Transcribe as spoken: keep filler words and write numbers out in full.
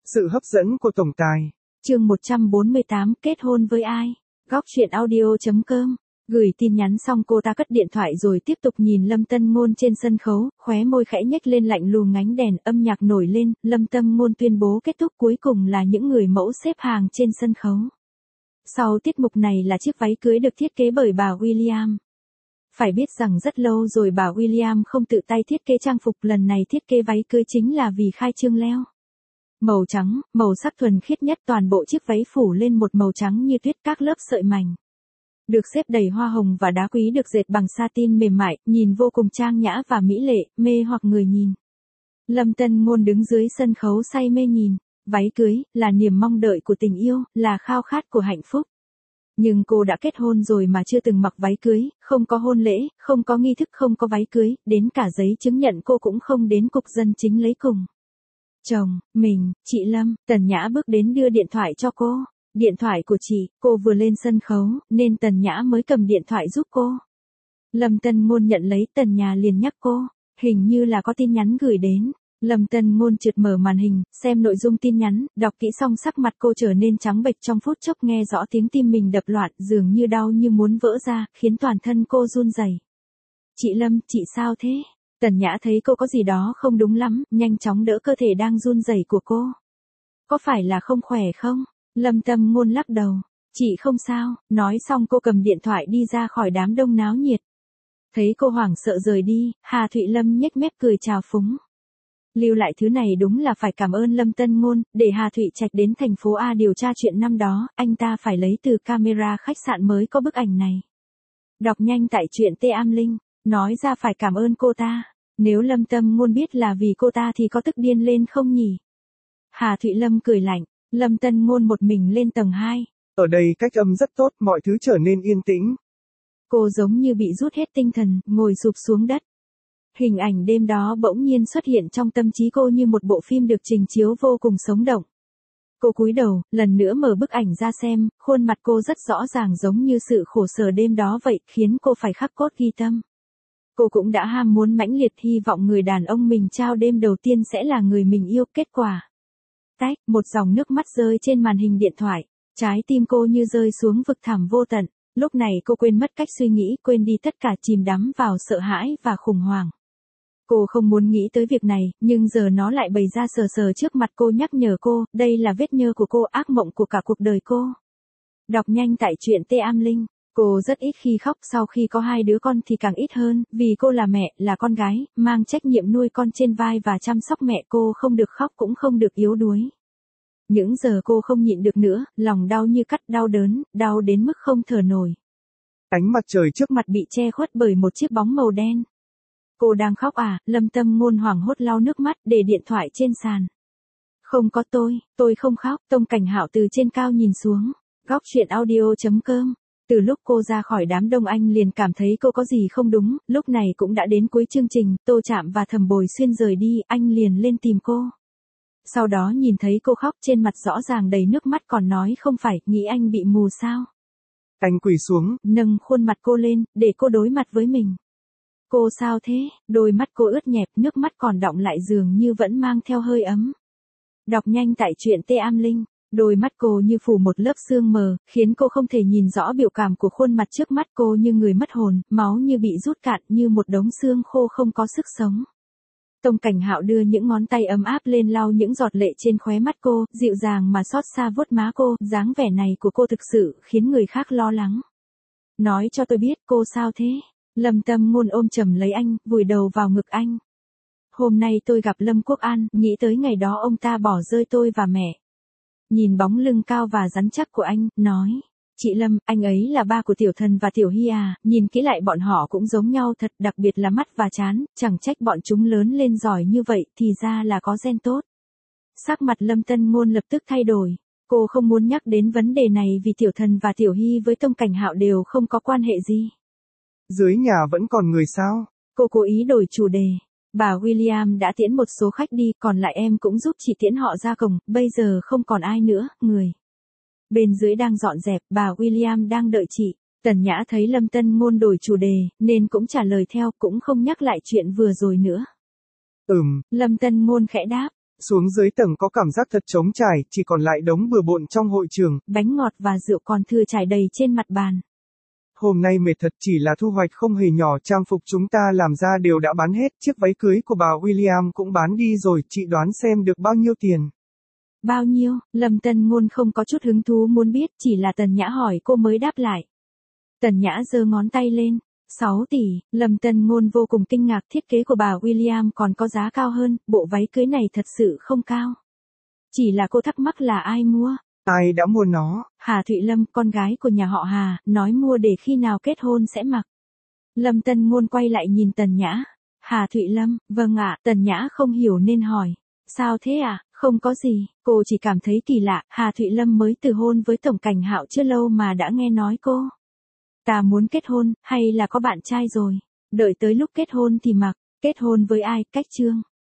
Sự hấp dẫn của tổng tài. Chương một trăm bốn mươi tám, kết hôn với ai? Góc truyện audio chấm com. Gửi tin nhắn xong cô ta cất điện thoại rồi tiếp tục nhìn Lâm Tân Ngôn trên sân khấu, khóe môi khẽ nhếch lên lạnh lùng ngánh đèn, âm nhạc nổi lên, Lâm Tân Ngôn tuyên bố kết thúc, cuối cùng là những người mẫu xếp hàng trên sân khấu. Sau tiết mục này là chiếc váy cưới được thiết kế bởi bà William. Phải biết rằng rất lâu rồi bà William không tự tay thiết kế trang phục, lần này thiết kế váy cưới chính là vì khai trương leo. Màu trắng, màu sắc thuần khiết nhất, toàn bộ chiếc váy phủ lên một màu trắng như tuyết, các lớp sợi mảnh được xếp đầy hoa hồng và đá quý được dệt bằng satin mềm mại, nhìn vô cùng trang nhã và mỹ lệ, mê hoặc người nhìn. Lâm Tân Ngôn đứng dưới sân khấu say mê nhìn. Váy cưới là niềm mong đợi của tình yêu, là khao khát của hạnh phúc. Nhưng cô đã kết hôn rồi mà chưa từng mặc váy cưới, không có hôn lễ, không có nghi thức, không có váy cưới, đến cả giấy chứng nhận cô cũng không đến cục dân chính lấy cùng. Chồng, mình, chị Lâm, Tần Nhã bước đến đưa điện thoại cho cô. Điện thoại của chị, cô vừa lên sân khấu, nên Tần Nhã mới cầm điện thoại giúp cô. Lâm Tân Ngôn nhận lấy, Tần Nhã liền nhắc cô, hình như là có tin nhắn gửi đến. Lâm Tân Ngôn trượt mở màn hình, xem nội dung tin nhắn, đọc kỹ xong sắc mặt cô trở nên trắng bệch, trong phút chốc nghe rõ tiếng tim mình đập loạn, dường như đau như muốn vỡ ra, khiến toàn thân cô run rẩy. Chị Lâm, chị sao thế? Tần Nhã thấy cô có gì đó không đúng lắm, nhanh chóng đỡ cơ thể đang run rẩy của cô. Có phải là không khỏe không? Lâm Tân Ngôn lắc đầu. Chị không sao, nói xong cô cầm điện thoại đi ra khỏi đám đông náo nhiệt. Thấy cô hoảng sợ rời đi, Hà Thụy Lâm nhếch mép cười chào phúng. Lưu lại thứ này đúng là phải cảm ơn Lâm Tân Ngôn, để Hà Thụy Trạch đến thành phố A điều tra chuyện năm đó, anh ta phải lấy từ camera khách sạn mới có bức ảnh này. Đọc nhanh tại truyện T Am Linh, nói ra phải cảm ơn cô ta. Nếu Lâm Tân Ngôn biết là vì cô ta thì có tức điên lên không nhỉ? Hà Thụy Lâm cười lạnh, Lâm Tân Ngôn một mình lên tầng hai. Ở đây cách âm rất tốt, mọi thứ trở nên yên tĩnh. Cô giống như bị rút hết tinh thần, ngồi sụp xuống đất. Hình ảnh đêm đó bỗng nhiên xuất hiện trong tâm trí cô như một bộ phim được trình chiếu vô cùng sống động. Cô cúi đầu, lần nữa mở bức ảnh ra xem, khuôn mặt cô rất rõ ràng giống như sự khổ sở đêm đó vậy, khiến cô phải khắc cốt ghi tâm. Cô cũng đã ham muốn mãnh liệt, hy vọng người đàn ông mình trao đêm đầu tiên sẽ là người mình yêu, kết quả. Tách, một dòng nước mắt rơi trên màn hình điện thoại, trái tim cô như rơi xuống vực thẳm vô tận. Lúc này cô quên mất cách suy nghĩ, quên đi tất cả, chìm đắm vào sợ hãi và khủng hoảng. Cô không muốn nghĩ tới việc này, nhưng giờ nó lại bày ra sờ sờ trước mặt cô, nhắc nhở cô, đây là vết nhơ của cô, ác mộng của cả cuộc đời cô. Đọc nhanh tại truyện T Am Linh, cô rất ít khi khóc, sau khi có hai đứa con thì càng ít hơn, vì cô là mẹ, là con gái, mang trách nhiệm nuôi con trên vai và chăm sóc mẹ, cô không được khóc cũng không được yếu đuối. Những giờ cô không nhịn được nữa, lòng đau như cắt, đau đớn, đau đến mức không thở nổi. Ánh mặt trời trước mặt bị che khuất bởi một chiếc bóng màu đen. Cô đang khóc à? Lâm Tân Ngôn hoảng hốt lau nước mắt, để điện thoại trên sàn. Không có tôi, tôi không khóc. Tông Cảnh Hạo từ trên cao nhìn xuống. Góc truyện audio chấm com. Từ lúc cô ra khỏi đám đông anh liền cảm thấy cô có gì không đúng, lúc này cũng đã đến cuối chương trình, Tô Trạm và Thẩm Bồi Xuyên rời đi, anh liền lên tìm cô. Sau đó nhìn thấy cô khóc, trên mặt rõ ràng đầy nước mắt, còn nói không phải, nghĩ anh bị mù sao. Anh quỳ xuống, nâng khuôn mặt cô lên, để cô đối mặt với mình. Cô sao thế? Đôi mắt cô ướt nhẹp, nước mắt còn đọng lại dường như vẫn mang theo hơi ấm. Đọc nhanh tại truyện T Am Linh, đôi mắt cô như phủ một lớp sương mờ, khiến cô không thể nhìn rõ biểu cảm của khuôn mặt trước mắt, cô như người mất hồn, máu như bị rút cạn, như một đống xương khô không có sức sống. Tông Cảnh Hạo đưa những ngón tay ấm áp lên lau những giọt lệ trên khóe mắt cô, dịu dàng mà xót xa vuốt má cô, dáng vẻ này của cô thực sự khiến người khác lo lắng. Nói cho tôi biết, cô sao thế? Lâm Tân Ngôn ôm chầm lấy anh, vùi đầu vào ngực anh. Hôm nay tôi gặp Lâm Quốc An, nghĩ tới ngày đó ông ta bỏ rơi tôi và mẹ. Nhìn bóng lưng cao và rắn chắc của anh, nói. Chị Lâm, anh ấy là ba của Tiểu Thần và Tiểu Hy à, nhìn kỹ lại bọn họ cũng giống nhau thật, đặc biệt là mắt và trán, chẳng trách bọn chúng lớn lên giỏi như vậy, thì ra là có gen tốt. Sắc mặt Lâm Tân Ngôn lập tức thay đổi. Cô không muốn nhắc đến vấn đề này vì Tiểu Thần và Tiểu Hy với Tông Cảnh Hạo đều không có quan hệ gì. Dưới nhà vẫn còn người sao? Cô cố ý đổi chủ đề. Bà William đã tiễn một số khách đi, còn lại em cũng giúp chị tiễn họ ra cổng, bây giờ không còn ai nữa, người. Bên dưới đang dọn dẹp, bà William đang đợi chị. Tần Nhã thấy Lâm Tân Ngôn đổi chủ đề, nên cũng trả lời theo, cũng không nhắc lại chuyện vừa rồi nữa. Ừm. Lâm Tân Ngôn khẽ đáp, Xuống dưới tầng có cảm giác thật trống trải, chỉ còn lại đống bừa bộn trong hội trường. Bánh ngọt và rượu còn thừa trải đầy trên mặt bàn. Hôm nay mệt thật, chỉ là thu hoạch không hề nhỏ, trang phục chúng ta làm ra đều đã bán hết, chiếc váy cưới của bà William cũng bán đi rồi, chị đoán xem được bao nhiêu tiền. Bao nhiêu? Lâm Tân Ngôn không có chút hứng thú muốn biết, chỉ là Tần Nhã hỏi cô mới đáp lại. Tần Nhã giơ ngón tay lên. sáu tỷ, Lâm Tân Ngôn vô cùng kinh ngạc, thiết kế của bà William còn có giá cao hơn, bộ váy cưới này thật sự không cao. Chỉ là cô thắc mắc là ai mua? Ai đã mua nó? Hà Thụy Lâm, con gái của nhà họ Hà, nói mua để khi nào kết hôn sẽ mặc. Lâm Tân Ngôn quay lại nhìn Tần Nhã. Hà Thụy Lâm, vâng ạ, Tần Nhã không hiểu nên hỏi. Sao thế ạ? À? Không có gì, cô chỉ cảm thấy kỳ lạ, Hà Thụy Lâm mới từ hôn với Tổng Cảnh Hạo chưa lâu mà đã nghe nói cô ta muốn kết hôn, hay là có bạn trai rồi, đợi tới lúc kết hôn thì mặc, kết hôn với ai, Cách Trương.